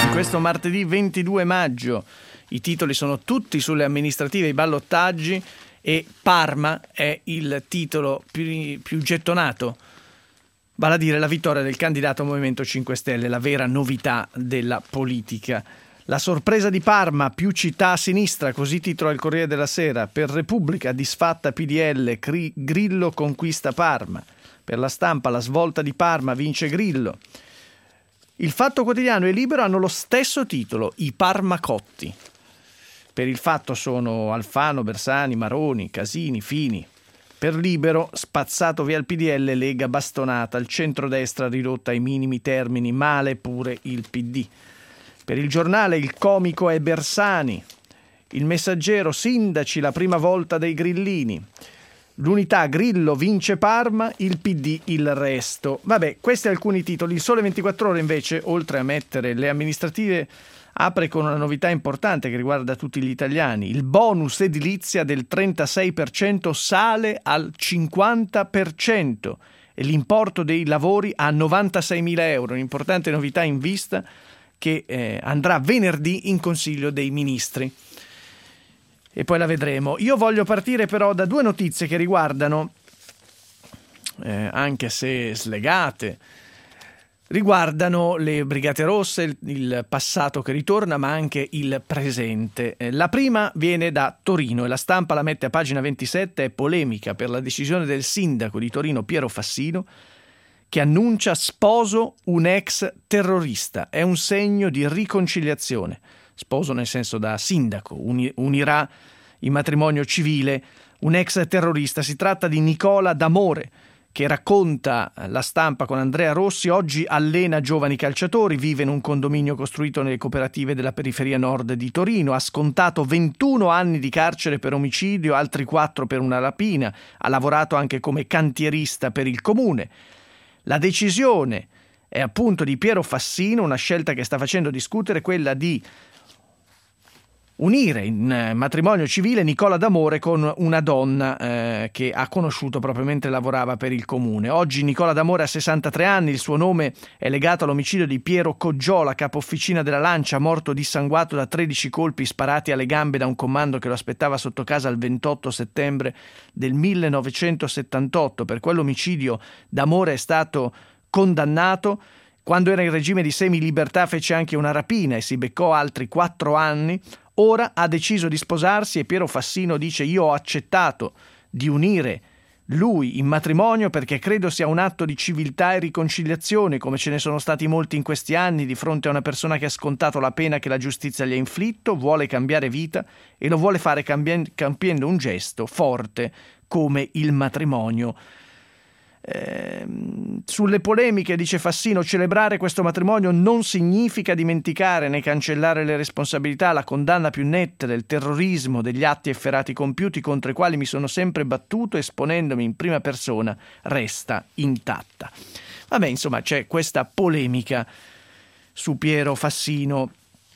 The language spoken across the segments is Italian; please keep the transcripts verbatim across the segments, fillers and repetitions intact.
in questo martedì ventidue maggio. I titoli sono tutti sulle amministrative, i ballottaggi, e Parma è il titolo più, più gettonato, vale a dire la vittoria del candidato Movimento cinque Stelle, la vera novità della politica. La sorpresa di Parma, più città a sinistra, così titola il Corriere della Sera. Per Repubblica, disfatta P D L, Cri- Grillo conquista Parma. Per La Stampa, la svolta di Parma, vince Grillo. Il Fatto Quotidiano e Libero hanno lo stesso titolo, i Parmacotti. Per il Fatto sono Alfano, Bersani, Maroni, Casini, Fini. Per Libero, spazzato via il P D L, Lega bastonata, il centrodestra ridotta ai minimi termini, male pure il P D. Per il Giornale il comico è Bersani, il Messaggero sindaci la prima volta dei grillini, l'Unità Grillo vince Parma, il P D il resto. Vabbè, questi alcuni titoli. Il Sole ventiquattro Ore invece, oltre a mettere le amministrative, apre con una novità importante che riguarda tutti gli italiani. Il bonus edilizia del trentasei per cento sale al cinquanta per cento e l'importo dei lavori a novantaseimila euro, un'importante novità in vista che eh, andrà venerdì in Consiglio dei Ministri. E poi la vedremo. Io voglio partire però da due notizie che riguardano, eh, anche se slegate, riguardano le Brigate Rosse, il, il passato che ritorna, ma anche il presente. Eh, la prima viene da Torino e La Stampa la mette a pagina ventisette, è polemica per la decisione del sindaco di Torino Piero Fassino, che annuncia sposo un ex terrorista. È un segno di riconciliazione. Sposo nel senso da sindaco, uni, unirà in matrimonio civile un ex terrorista. Si tratta di Nicola D'Amore, che racconta La Stampa con Andrea Rossi, oggi allena giovani calciatori, vive in un condominio costruito nelle cooperative della periferia nord di Torino, ha scontato ventuno anni di carcere per omicidio, altri quattro per una rapina, ha lavorato anche come cantierista per il comune. La decisione è appunto di Piero Fassino, una scelta che sta facendo discutere, quella di unire in matrimonio civile Nicola D'Amore con una donna eh, che ha conosciuto proprio mentre lavorava per il comune. Oggi Nicola D'Amore ha sessantatré anni, il suo nome è legato all'omicidio di Piero Coggiola, capo officina della Lancia, morto dissanguato da tredici colpi sparati alle gambe da un comando che lo aspettava sotto casa il ventotto settembre del millenovecentosettantotto. Per quell'omicidio D'Amore è stato condannato. Quando era in regime di semilibertà fece anche una rapina e si beccò altri quattro anni. Ora ha deciso di sposarsi e Piero Fassino dice: io ho accettato di unire lui in matrimonio perché credo sia un atto di civiltà e riconciliazione, come ce ne sono stati molti in questi anni, di fronte a una persona che ha scontato la pena che la giustizia gli ha inflitto, vuole cambiare vita e lo vuole fare cambi- compiendo un gesto forte come il matrimonio. Eh, sulle polemiche dice Fassino: celebrare questo matrimonio non significa dimenticare né cancellare le responsabilità, la condanna più netta del terrorismo, degli atti efferati compiuti contro i quali mi sono sempre battuto esponendomi in prima persona resta intatta. Vabbè, insomma, c'è questa polemica su Piero Fassino.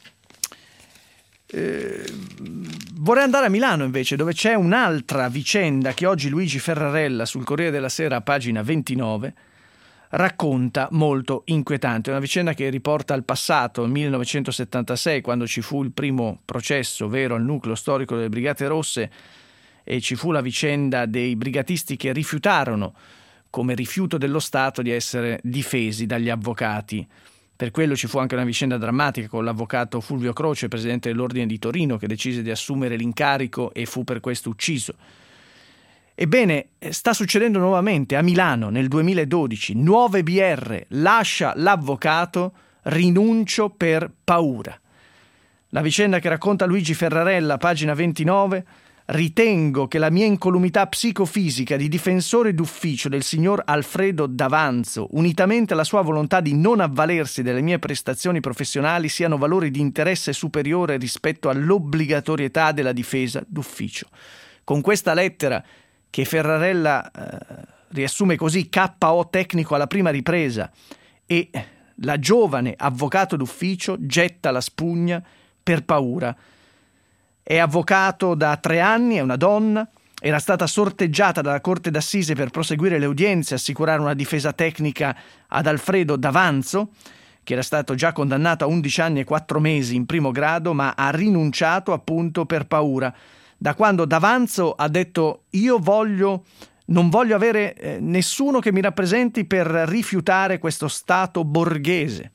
Eh, vorrei andare a Milano invece, dove c'è un'altra vicenda che oggi Luigi Ferrarella sul Corriere della Sera a pagina ventinove racconta, molto inquietante. È una vicenda che riporta al passato, millenovecentosettantasei, quando ci fu il primo processo vero al nucleo storico delle Brigate Rosse e ci fu la vicenda dei brigatisti che rifiutarono, come rifiuto dello Stato, di essere difesi dagli avvocati. Per quello ci fu anche una vicenda drammatica con l'avvocato Fulvio Croce, presidente dell'Ordine di Torino, che decise di assumere l'incarico e fu per questo ucciso. Ebbene, sta succedendo nuovamente a Milano nel duemiladodici. Nuove B R, lascia l'avvocato, rinuncio per paura. La vicenda che racconta Luigi Ferrarella, pagina ventinove: ritengo che la mia incolumità psicofisica di difensore d'ufficio del signor Alfredo D'Avanzo, unitamente alla sua volontà di non avvalersi delle mie prestazioni professionali, siano valori di interesse superiore rispetto all'obbligatorietà della difesa d'ufficio. Con questa lettera, che Ferrarella eh, riassume così, K O tecnico alla prima ripresa, e la giovane avvocato d'ufficio getta la spugna per paura. È avvocato da tre anni, è una donna, era stata sorteggiata dalla Corte d'Assise per proseguire le udienze e assicurare una difesa tecnica ad Alfredo D'Avanzo, che era stato già condannato a undici anni e quattro mesi in primo grado, ma ha rinunciato appunto per paura. Da quando D'Avanzo ha detto io voglio, non voglio avere eh, nessuno che mi rappresenti per rifiutare questo Stato borghese.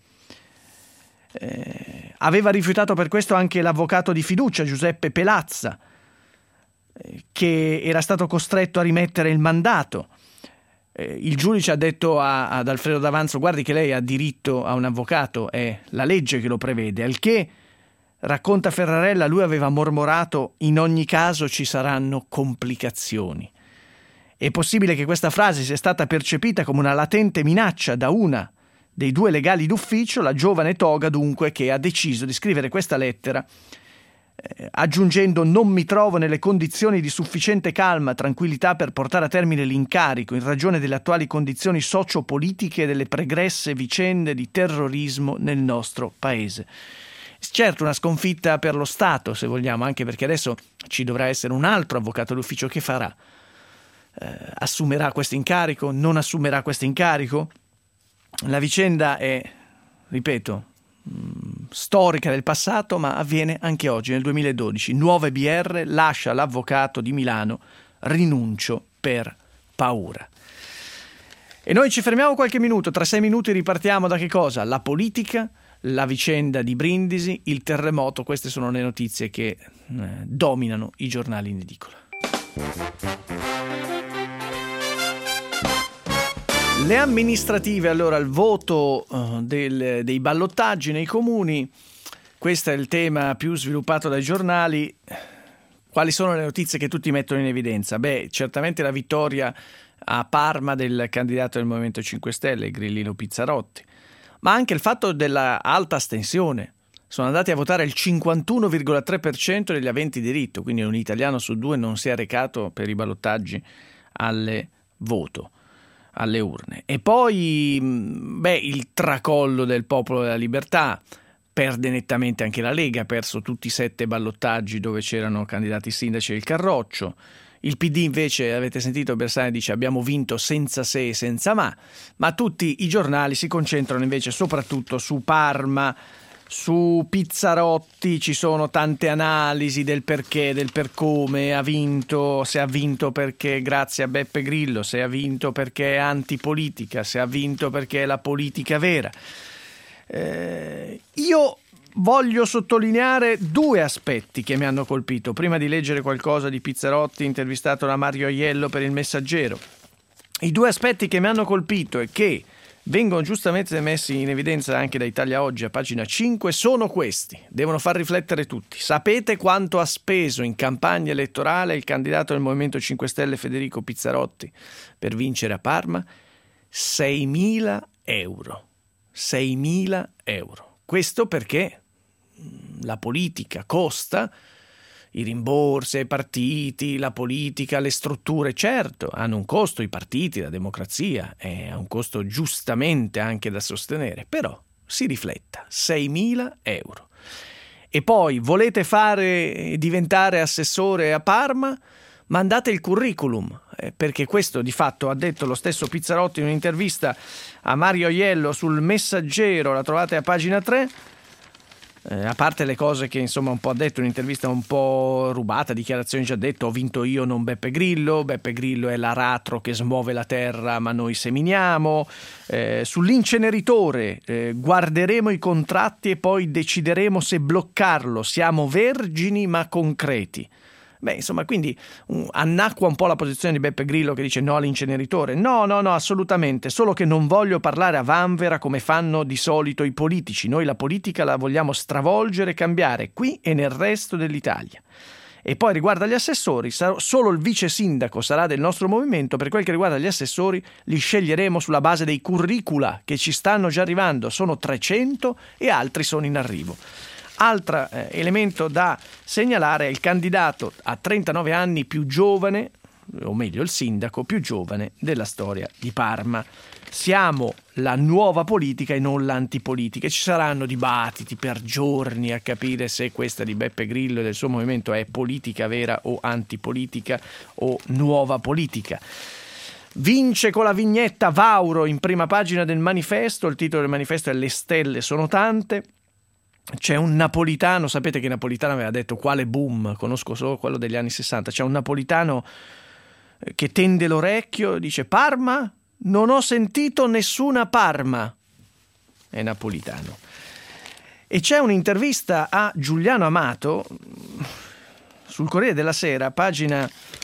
Eh, aveva rifiutato per questo anche l'avvocato di fiducia Giuseppe Pelazza, eh, che era stato costretto a rimettere il mandato. Eh, il giudice ha detto a, ad Alfredo D'Avanzo: guardi che lei ha diritto a un avvocato, è la legge che lo prevede, al che, racconta Ferrarella, lui aveva mormorato: in ogni caso ci saranno complicazioni. È possibile che questa frase sia stata percepita come una latente minaccia da una dei due legali d'ufficio, la giovane toga dunque, che ha deciso di scrivere questa lettera eh, aggiungendo: non mi trovo nelle condizioni di sufficiente calma, tranquillità per portare a termine l'incarico in ragione delle attuali condizioni sociopolitiche e delle pregresse vicende di terrorismo nel nostro paese. Certo, una sconfitta per lo Stato, se vogliamo, anche perché adesso ci dovrà essere un altro avvocato d'ufficio che farà. Eh, assumerà questo incarico? Non assumerà questo incarico? La vicenda è, ripeto, mh, storica del passato, ma avviene anche oggi, nel duemiladodici. Nuove B R, lascia l'avvocato di Milano, rinuncio per paura. E noi ci fermiamo qualche minuto, tra sei minuti ripartiamo da che cosa? La politica, la vicenda di Brindisi, il terremoto, queste sono le notizie che eh, dominano i giornali in edicola. Le amministrative, allora, il voto uh, del, dei ballottaggi nei comuni, questo è il tema più sviluppato dai giornali. Quali sono le notizie che tutti mettono in evidenza? Beh, certamente la vittoria a Parma del candidato del Movimento cinque Stelle, Grillino Pizzarotti, ma anche il fatto della alta astensione. Sono andati a votare il cinquantuno virgola tre per cento degli aventi diritto, quindi un italiano su due non si è recato per i ballottaggi alle voto. alle urne. E poi beh, il tracollo del Popolo della Libertà, perde nettamente anche la Lega, ha perso tutti i sette ballottaggi dove c'erano candidati sindaci del Carroccio. Il P D invece, avete sentito, Bersani dice abbiamo vinto senza se e senza ma, ma tutti i giornali si concentrano invece soprattutto su Parma, su Pizzarotti, ci sono tante analisi del perché, del per come ha vinto, se ha vinto perché grazie a Beppe Grillo, se ha vinto perché è antipolitica, se ha vinto perché è la politica vera. Eh, io voglio sottolineare due aspetti che mi hanno colpito, prima di leggere qualcosa di Pizzarotti intervistato da Mario Aiello per Il Messaggero. I due aspetti che mi hanno colpito e che vengono giustamente messi in evidenza anche da Italia Oggi a pagina cinque sono questi, devono far riflettere tutti. Sapete quanto ha speso in campagna elettorale il candidato del Movimento cinque Stelle Federico Pizzarotti per vincere a Parma? seimila euro. seimila euro. Questo perché la politica costa, i rimborsi ai partiti, la politica, le strutture, certo, hanno un costo, i partiti, la democrazia, ha un costo giustamente anche da sostenere, però si rifletta, seimila euro. E poi volete fare diventare assessore a Parma? Mandate il curriculum, eh, perché questo di fatto ha detto lo stesso Pizzarotti in un'intervista a Mario Aiello sul Messaggero, la trovate a pagina tre. Eh, a parte le cose che insomma un po' ha detto, un'intervista un po' rubata, dichiarazioni già detto, ho vinto io non Beppe Grillo, Beppe Grillo è l'aratro che smuove la terra ma noi seminiamo, eh, sull'inceneritore eh, guarderemo i contratti e poi decideremo se bloccarlo, siamo vergini ma concreti. Beh, insomma, quindi um, annacqua un po' la posizione di Beppe Grillo che dice no all'inceneritore. No, no, no, assolutamente, solo che non voglio parlare a vanvera come fanno di solito i politici. Noi la politica la vogliamo stravolgere e cambiare qui e nel resto dell'Italia. E poi riguardo agli assessori, solo il vice sindaco sarà del nostro movimento. Per quel che riguarda gli assessori, li sceglieremo sulla base dei curricula che ci stanno già arrivando, sono trecento e altri sono in arrivo. Altro eh, elemento da segnalare è il candidato a trentanove anni più giovane, o meglio il sindaco più giovane della storia di Parma. Siamo la nuova politica e non l'antipolitica. Ci saranno dibattiti per giorni a capire se questa di Beppe Grillo e del suo movimento è politica vera o antipolitica o nuova politica. Vince con la vignetta Vauro in prima pagina del Manifesto, il titolo del Manifesto è Le stelle sono tante. C'è un napolitano, sapete che Napolitano aveva detto quale boom, conosco solo quello degli anni sessanta, c'è un napolitano che tende l'orecchio e dice Parma? Non ho sentito nessuna Parma. È napolitano. E c'è un'intervista a Giuliano Amato sul Corriere della Sera, pagina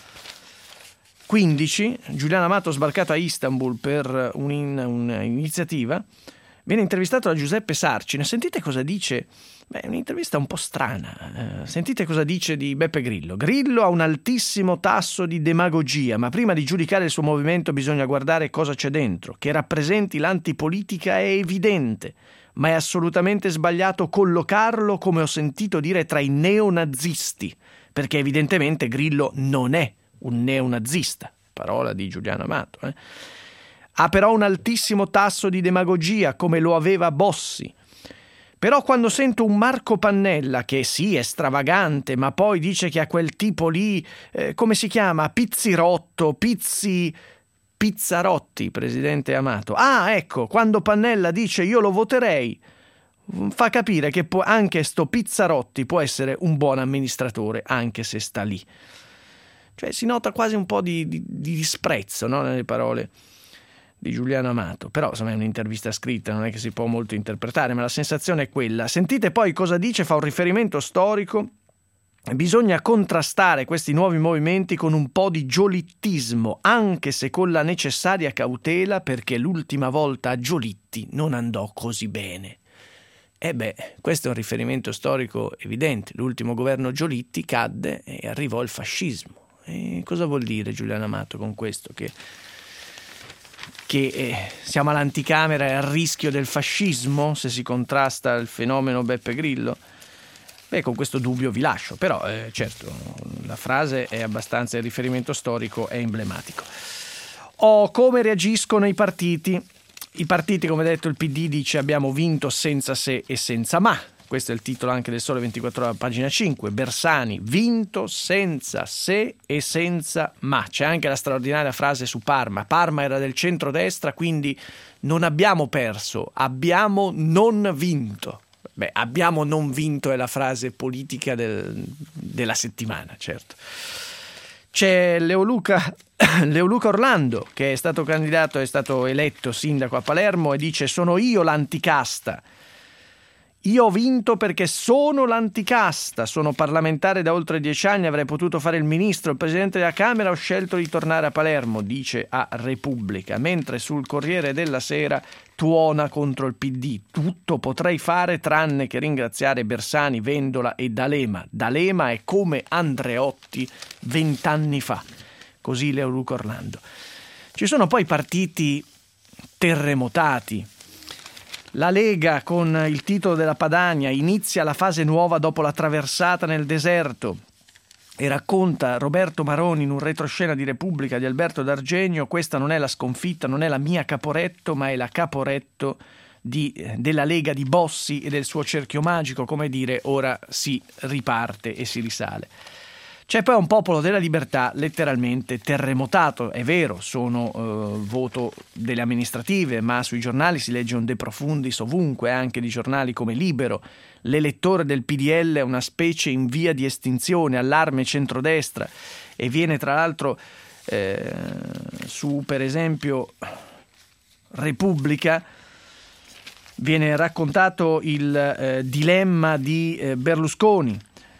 quindici. Giuliano Amato sbarcato a Istanbul per un'iniziativa. Viene intervistato da Giuseppe Sarcina. Sentite cosa dice. Beh, è un'intervista un po' strana. Eh, sentite cosa dice di Beppe Grillo. Grillo ha un altissimo tasso di demagogia, ma prima di giudicare il suo movimento bisogna guardare cosa c'è dentro. Che rappresenti l'antipolitica è evidente, ma è assolutamente sbagliato collocarlo, come ho sentito dire, tra i neonazisti, perché evidentemente Grillo non è un neonazista. Parola di Giuliano Amato, eh. Ha però un altissimo tasso di demagogia, come lo aveva Bossi. Però quando sento un Marco Pannella, che sì è stravagante, ma poi dice che a quel tipo lì, eh, come si chiama? Pizzirotto, Pizzi... Pizzarotti, presidente Amato. Ah, ecco, quando Pannella dice io lo voterei, fa capire che può, anche sto Pizzarotti può essere un buon amministratore, anche se sta lì. Cioè si nota quasi un po' di, di, di disprezzo, no, nelle parole di Giuliano Amato, però insomma è un'intervista scritta, non è che si può molto interpretare, ma la sensazione è quella. Sentite poi cosa dice, fa un riferimento storico. Bisogna contrastare questi nuovi movimenti con un po' di giolittismo, anche se con la necessaria cautela, perché l'ultima volta a Giolitti non andò così bene. E beh, questo è un riferimento storico evidente. L'ultimo governo Giolitti cadde e arrivò il fascismo. E cosa vuol dire Giuliano Amato con questo? Che che eh, siamo all'anticamera e al rischio del fascismo se si contrasta il fenomeno Beppe Grillo? Beh, con questo dubbio vi lascio, però eh, certo la frase è abbastanza, il riferimento storico è emblematico. Oh, come reagiscono i partiti? I partiti, come detto, il P D dice abbiamo vinto senza se e senza ma. Questo è il titolo anche del Sole ventiquattro Ore, pagina cinque. Bersani, vinto senza se e senza ma. C'è anche la straordinaria frase su Parma. Parma era del centrodestra, quindi non abbiamo perso, abbiamo non vinto. Beh, abbiamo non vinto è la frase politica del, della settimana, certo. C'è Leoluca, Leoluca Orlando, che è stato candidato, è stato eletto sindaco a Palermo e dice sono io l'anticasta. Io ho vinto perché sono l'anticasta, sono parlamentare da oltre dieci anni, avrei potuto fare il ministro, il presidente della Camera, ho scelto di tornare a Palermo, dice a Repubblica, mentre sul Corriere della Sera tuona contro il P D. Tutto potrei fare tranne che ringraziare Bersani, Vendola e D'Alema. D'Alema è come Andreotti vent'anni fa, così Leoluca Orlando. Ci sono poi partiti terremotati. La Lega con il titolo della Padania inizia la fase nuova dopo la traversata nel deserto e racconta Roberto Maroni in un retroscena di Repubblica di Alberto D'Argenio: questa non è la sconfitta, non è la mia Caporetto, ma è la Caporetto di, della Lega di Bossi e del suo cerchio magico, come dire ora si riparte e si risale. C'è poi un popolo della libertà letteralmente terremotato, è vero, sono eh, voto delle amministrative, ma sui giornali si legge un de profundis ovunque, anche di giornali come Libero. L'elettore del P D L è una specie in via di estinzione, allarme centrodestra, e viene tra l'altro eh, su per esempio Repubblica viene raccontato il eh, dilemma di eh, Berlusconi,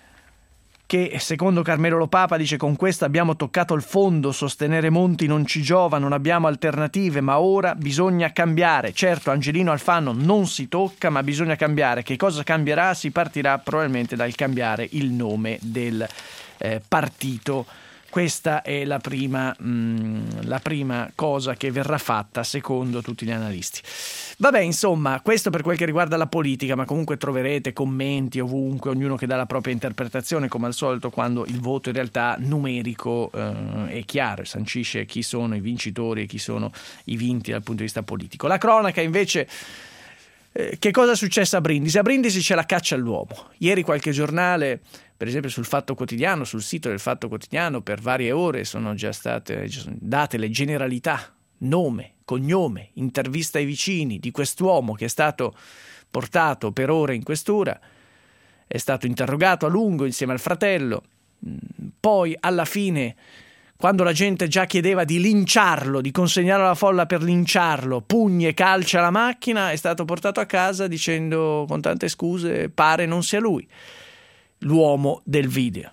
che secondo Carmelo Lopapa dice con questo abbiamo toccato il fondo, sostenere Monti non ci giova, non abbiamo alternative, ma ora bisogna cambiare. Certo, Angelino Alfano non si tocca, ma bisogna cambiare. Che cosa cambierà? Si partirà probabilmente dal cambiare il nome del eh, partito. Questa è la prima, mh, la prima cosa che verrà fatta secondo tutti gli analisti. Vabbè, insomma, questo per quel che riguarda la politica, ma comunque troverete commenti ovunque, ognuno che dà la propria interpretazione, come al solito quando il voto in realtà numerico eh, è chiaro e sancisce chi sono i vincitori e chi sono i vinti dal punto di vista politico. La cronaca invece Eh, che cosa è successo a Brindisi? A Brindisi c'è la caccia all'uomo. Ieri qualche giornale, per esempio sul Fatto Quotidiano, sul sito del Fatto Quotidiano, per varie ore sono già state date le generalità, nome, cognome, intervista ai vicini di quest'uomo che è stato portato per ore in questura, è stato interrogato a lungo insieme al fratello, poi alla fine, quando la gente già chiedeva di linciarlo, di consegnarlo alla folla per linciarlo, pugni e calci alla macchina, è stato portato a casa dicendo con tante scuse pare non sia lui l'uomo del video.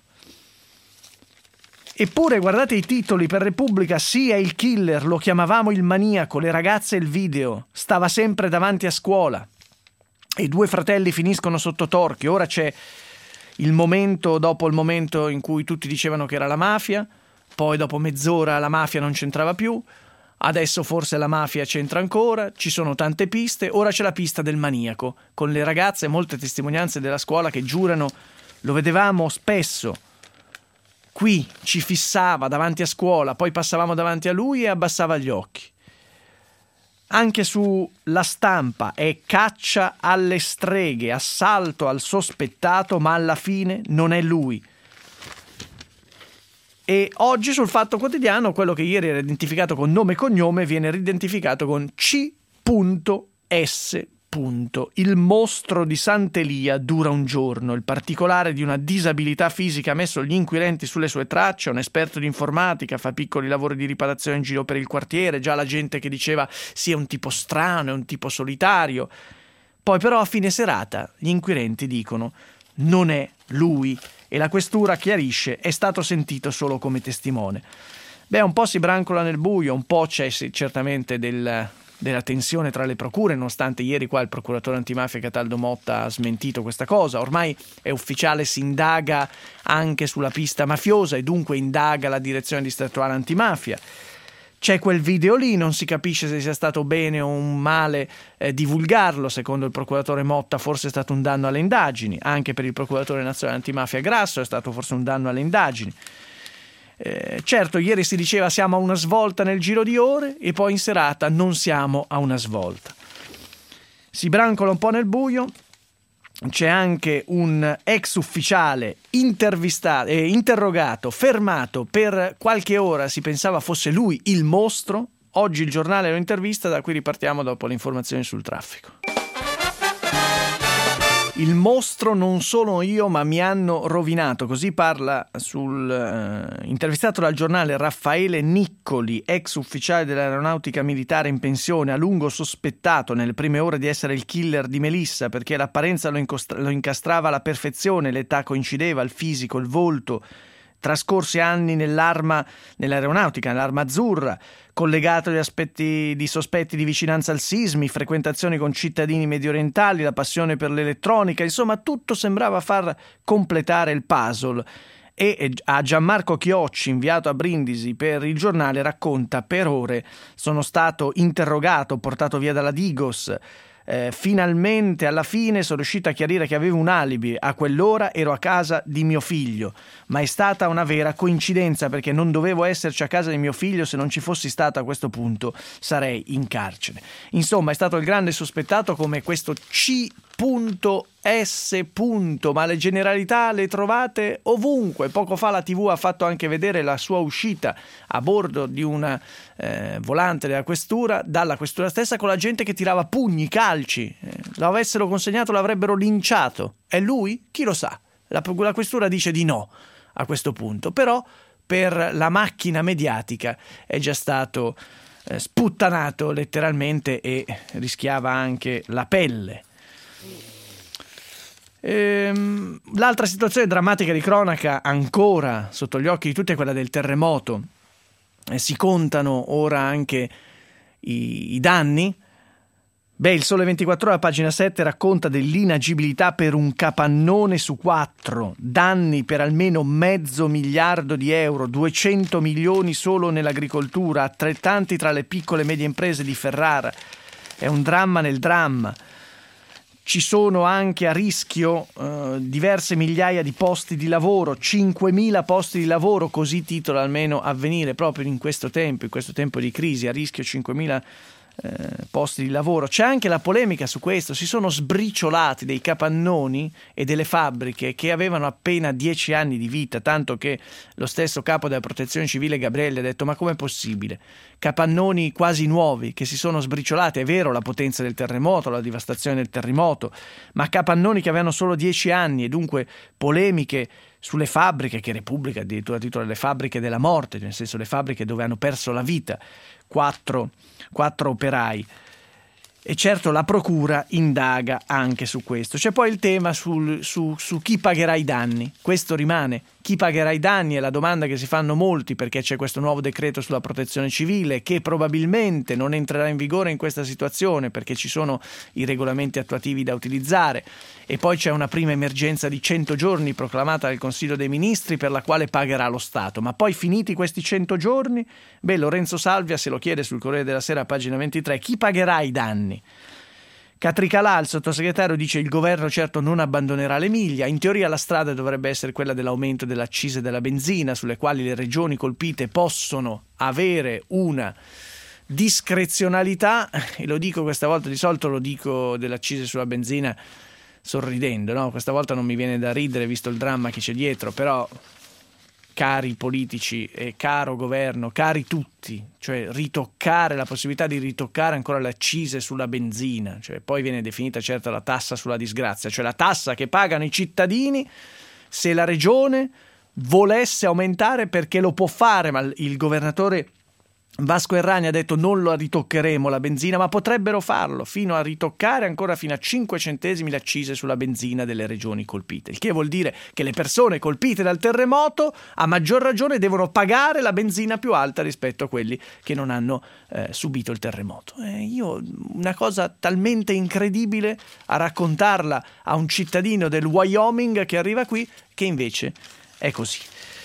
Eppure guardate i titoli per Repubblica: sì, è il killer, lo chiamavamo il maniaco, le ragazze il video, stava sempre davanti a scuola, i due fratelli finiscono sotto torchio. Ora c'è il momento, dopo il momento in cui tutti dicevano che era la mafia, poi dopo mezz'ora la mafia non c'entrava più, adesso forse la mafia c'entra ancora, ci sono tante piste, ora c'è la pista del maniaco, con le ragazze e molte testimonianze della scuola che giurano: lo vedevamo spesso, qui ci fissava davanti a scuola, poi passavamo davanti a lui e abbassava gli occhi. Anche sulla Stampa è caccia alle streghe, assalto al sospettato, ma alla fine non è lui. E oggi sul Fatto Quotidiano quello che ieri era identificato con nome e cognome viene ridentificato con C S. Il mostro di Sant'Elia dura un giorno. Il particolare di una disabilità fisica ha messo gli inquirenti sulle sue tracce. Un esperto di informatica, fa piccoli lavori di riparazione in giro per il quartiere. Già la gente che diceva sì, è un tipo strano, è un tipo solitario. Poi però a fine serata gli inquirenti dicono non è lui, e la questura chiarisce è stato sentito solo come testimone. Beh, un po' si brancola nel buio, un po' c'è certamente del... della tensione tra le procure, nonostante ieri qua il procuratore antimafia Cataldo Motta ha smentito questa cosa. Ormai è ufficiale, si indaga anche sulla pista mafiosa e dunque indaga la direzione distrettuale antimafia. C'è quel video lì, non si capisce se sia stato bene o un male eh, divulgarlo. Secondo il procuratore Motta forse è stato un danno alle indagini, anche per il procuratore nazionale antimafia Grasso è stato forse un danno alle indagini. Eh, certo, ieri si diceva siamo a una svolta nel giro di ore e poi in serata non siamo a una svolta. Si brancola un po' nel buio. C'è anche un ex ufficiale intervistato, eh, interrogato, fermato per qualche ora, si pensava fosse lui il mostro. Oggi il giornale lo intervista, da qui ripartiamo dopo le informazioni sul traffico. Il mostro non sono io, ma mi hanno rovinato. Così parla sul eh, intervistato dal giornale Raffaele Niccoli, ex ufficiale dell'aeronautica militare in pensione, a lungo sospettato nelle prime ore di essere il killer di Melissa, perché l'apparenza lo, incostra- lo incastrava alla perfezione, l'età coincideva, il fisico, il volto. Trascorsi anni nell'arma, nell'aeronautica, nell'Arma Azzurra, collegato agli aspetti di sospetti di vicinanza al sismi, frequentazioni con cittadini mediorientali, la passione per l'elettronica, insomma tutto sembrava far completare il puzzle. E a Gianmarco Chiocci, inviato a Brindisi per il giornale, racconta: per ore sono stato interrogato, portato via dalla Digos. Eh, finalmente alla fine sono riuscito a chiarire che avevo un alibi, a quell'ora ero a casa di mio figlio, ma è stata una vera coincidenza perché non dovevo esserci a casa di mio figlio. Se non ci fossi stato a questo punto sarei in carcere. Insomma, è stato il grande sospettato, come questo C S. Ma le generalità le trovate ovunque. Poco fa la tivù ha fatto anche vedere la sua uscita a bordo di una eh, volante della questura, dalla questura stessa, con la gente che tirava pugni, calci. Eh, lo avessero consegnato, l'avrebbero linciato. È lui? Chi lo sa? La, la questura dice di no a questo punto, però per la macchina mediatica è già stato eh, sputtanato letteralmente e rischiava anche la pelle. Ehm, l'altra situazione drammatica di cronaca ancora sotto gli occhi di tutti è quella del terremoto. Eh, si contano ora anche i, i danni. Beh, il Sole ventiquattro Ore, a pagina sette, racconta dell'inagibilità per un capannone su quattro, danni per almeno mezzo miliardo di euro, duecento milioni solo nell'agricoltura, altrettanti tra le piccole e medie imprese di Ferrara. È un dramma nel dramma. Ci sono anche a rischio eh, diverse migliaia di posti di lavoro, cinquemila posti di lavoro, così titola almeno Avvenire, proprio in questo tempo, in questo tempo di crisi, a rischio cinquemila eh, posti di lavoro. C'è anche la polemica su questo, si sono sbriciolati dei capannoni e delle fabbriche che avevano appena dieci anni di vita, tanto che lo stesso capo della Protezione Civile Gabrielli ha detto: ma com'è possibile? Capannoni quasi nuovi che si sono sbriciolati, è vero la potenza del terremoto, la devastazione del terremoto, ma capannoni che avevano solo dieci anni, e dunque polemiche sulle fabbriche, che Repubblica addirittura titola le fabbriche della morte, nel senso le fabbriche dove hanno perso la vita quattro, quattro operai. E certo la procura indaga anche su questo. C'è poi il tema sul, su, su chi pagherà i danni. Questo rimane. Chi pagherà i danni è la domanda che si fanno molti, perché c'è questo nuovo decreto sulla protezione civile che probabilmente non entrerà in vigore in questa situazione perché ci sono i regolamenti attuativi da utilizzare, e poi c'è una prima emergenza di cento giorni proclamata dal Consiglio dei Ministri per la quale pagherà lo Stato. Ma poi, finiti questi cento giorni, beh, Lorenzo Salvia se lo chiede sul Corriere della Sera, pagina ventitré, chi pagherà i danni? Catricalà, il sottosegretario, dice: il governo certo non abbandonerà l'Emilia. In teoria la strada dovrebbe essere quella dell'aumento delle accise della benzina, sulle quali le regioni colpite possono avere una discrezionalità, e lo dico questa volta, di solito lo dico delle accise sulla benzina sorridendo, no? Questa volta non mi viene da ridere visto il dramma che c'è dietro, però cari politici e caro governo, cari tutti, cioè ritoccare, la possibilità di ritoccare ancora le accise sulla benzina, cioè poi viene definita certo la tassa sulla disgrazia, cioè la tassa che pagano i cittadini se la regione volesse aumentare, perché lo può fare, ma il governatore Vasco Errani ha detto: non lo ritoccheremo la benzina, ma potrebbero farlo fino a ritoccare ancora fino a cinque centesimi le accise sulla benzina delle regioni colpite, il che vuol dire che le persone colpite dal terremoto a maggior ragione devono pagare la benzina più alta rispetto a quelli che non hanno eh, subito il terremoto. Eh, io una cosa talmente incredibile a raccontarla a un cittadino del Wyoming che arriva qui, che invece è così.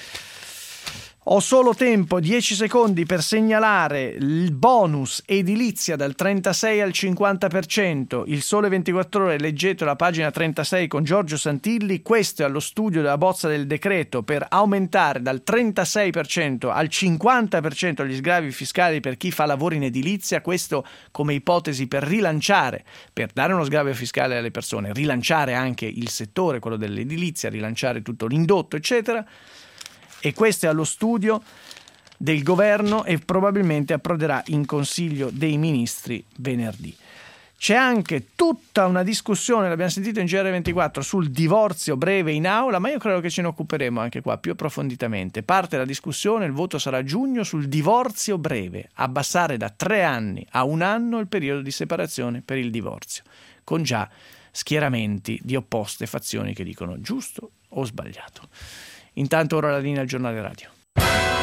Ho solo tempo, dieci secondi, per segnalare il bonus edilizia dal trentasei al cinquanta per cento. Il Sole ventiquattro Ore, leggete la pagina trentasei con Giorgio Santilli. Questo è allo studio della bozza del decreto per aumentare dal trentasei per cento al cinquanta per cento gli sgravi fiscali per chi fa lavori in edilizia. Questo come ipotesi per rilanciare, per dare uno sgravio fiscale alle persone, rilanciare anche il settore, quello dell'edilizia, rilanciare tutto l'indotto, eccetera. E questo è allo studio del governo e probabilmente approderà in Consiglio dei Ministri venerdì. C'è anche tutta una discussione, l'abbiamo sentito in G R ventiquattro, sul divorzio breve in aula, ma io credo che ce ne occuperemo anche qua più approfonditamente. Parte la discussione, il voto sarà a giugno, sul divorzio breve, abbassare da tre anni a un anno il periodo di separazione per il divorzio, con già schieramenti di opposte fazioni che dicono giusto o sbagliato. Intanto ora la linea al giornale radio.